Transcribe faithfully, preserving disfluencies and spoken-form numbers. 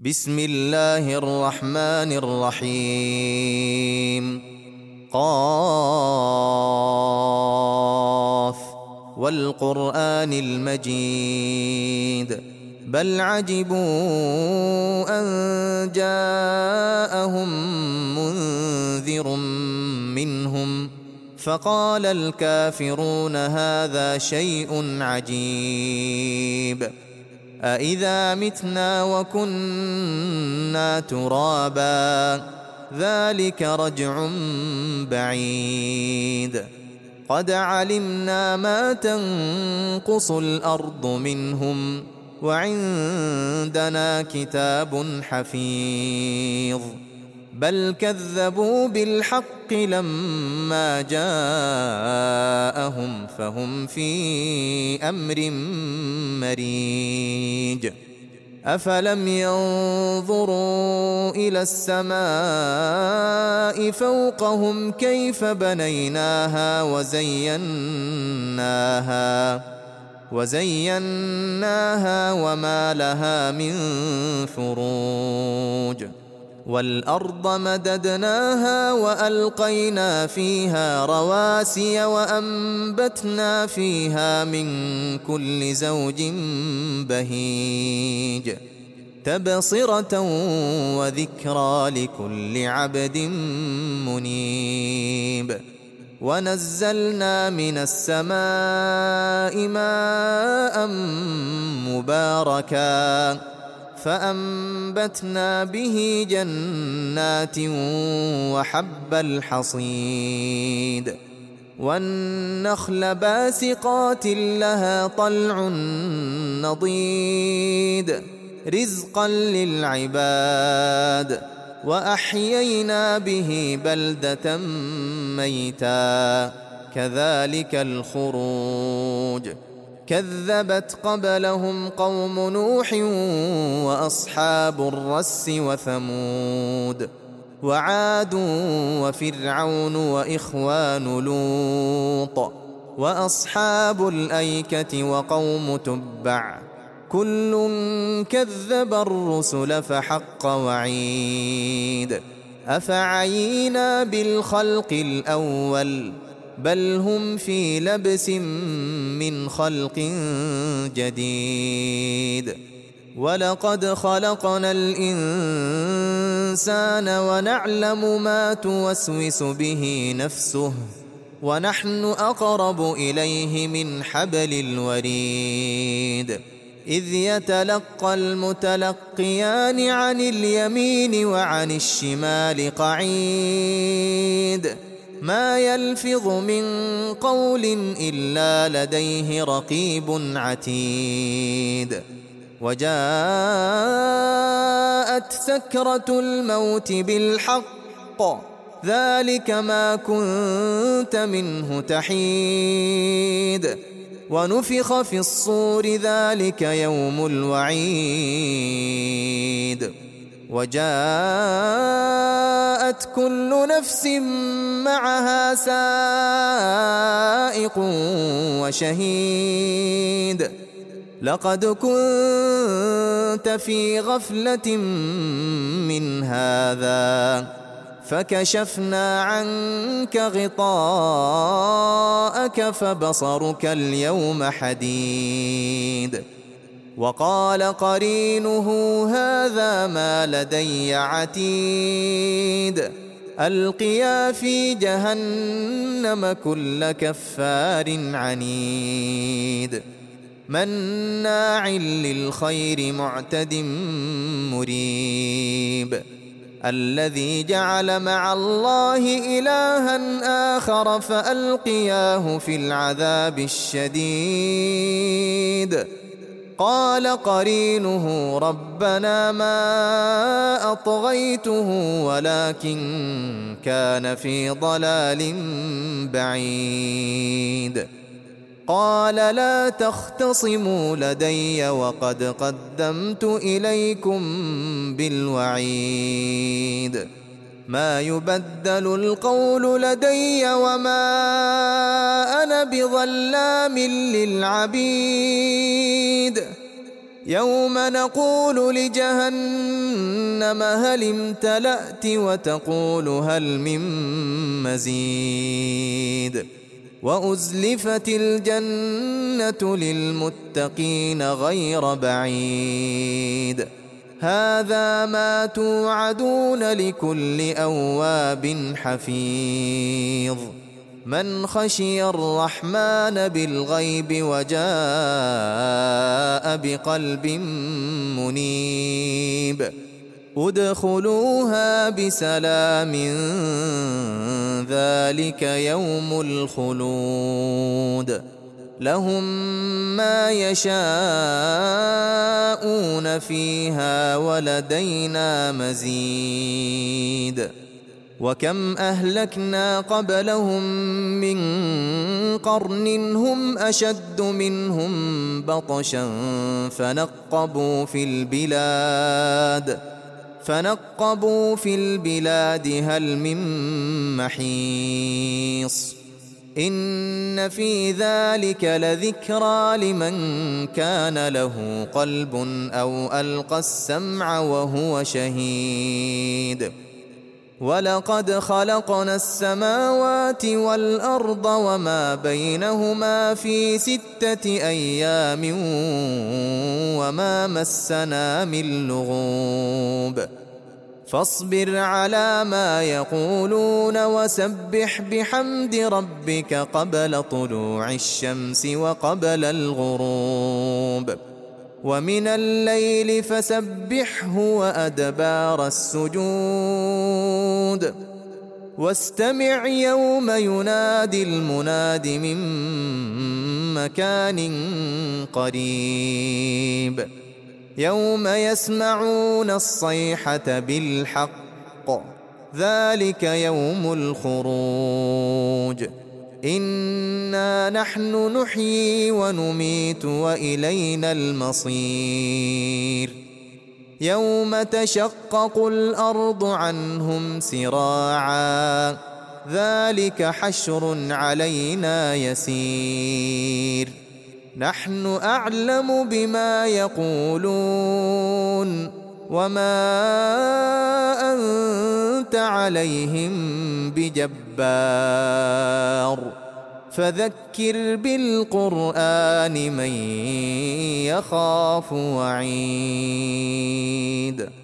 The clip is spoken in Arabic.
بسم الله الرحمن الرحيم. قاف والقرآن المجيد بل عجبوا أن جاءهم منذر منهم فقال الكافرون هذا شيء عجيب أإذا متنا وكنا ترابا ذلك رجع بعيد قد علمنا ما تنقص الأرض منهم وعندنا كتاب حفيظ بل كذبوا بالحق لما جاءهم فهم في أمر مريج أفلم ينظروا إلى السماء فوقهم كيف بنيناها وزيناها وزيناها وما لها من فروج والأرض مددناها وألقينا فيها رواسي وأنبتنا فيها من كل زوج بهيج تبصرة وذكرى لكل عبد منيب ونزلنا من السماء ماء مباركا فأنبتنا به جنات وحب الحصيد والنخل باسقات لها طلع نضيد رزقا للعباد وأحيينا به بلدة ميتا كذلك الخروج كذبت قبلهم قوم نوح وأصحاب الرس وثمود وعاد وفرعون وإخوان لوط وأصحاب الأيكة وقوم تبع كل كذب الرسل فحق وعيد أفعينا بالخلق الأول بل هم في لبس من خلق جديد ولقد خلقنا الإنسان ونعلم ما توسوس به نفسه ونحن أقرب إليه من حبل الوريد إذ يتلقى المتلقيان عن اليمين وعن الشمال قعيد ما يلفظ من قول إلا لديه رقيب عتيد وجاءت سكرة الموت بالحق ذلك ما كنت منه تحيد ونفخ في الصور ذلك يوم الوعيد وجاءت كل نفس معها سائق وشهيد لقد كنت في غفلة من هذا فكشفنا عنك غطاءك فبصرك اليوم حديد وقال قرينه هذا ما لدي عتيد ألقيا في جهنم كل كفار عنيد مناع للخير معتد مريب الذي جعل مع الله إلها آخر فألقياه في العذاب الشديد قال قرينه ربنا ما أطغيته ولكن كان في ضلال بعيد قال لا تختصموا لدي وقد قدمت إليكم بالوعيد ما يبدل القول لدي وما أنا بظلام للعبيد يوم نقول لجهنم هل امتلأت وتقول هل من مزيد وأزلفت الجنة للمتقين غير بعيد هذا ما توعدون لكل أواب حفيظ من خشي الرحمن بالغيب وجاء بقلب منيب ادخلوها بسلام ذلك يوم الخلود لهم ما يشاءون فيها ولدينا مزيد وكم أهلكنا قبلهم من قرن هم أشد منهم بطشا فنقبوا في البلاد فنقبوا في البلاد هل من محيص إن في ذلك لذكرى لمن كان له قلب أو ألقى السمع وهو شهيد ولقد خلقنا السماوات والأرض وما بينهما في ستة أيام وما مسنا من لغوب فاصبر على ما يقولون وسبح بحمد ربك قبل طلوع الشمس وقبل الغروب ومن الليل فسبحه وأدبار السجود واستمع يوم ينادي المناد من مكان قريب يوم يسمعون الصيحة بالحق ذلك يوم الخروج إنا نحن نحيي ونميت وإلينا المصير يوم تشقق الأرض عنهم سراعا ذلك حشر علينا يسير نحن أعلم بما يقولون وما أنت عليهم بجبار فذكر بالقرآن من يخاف وعيد.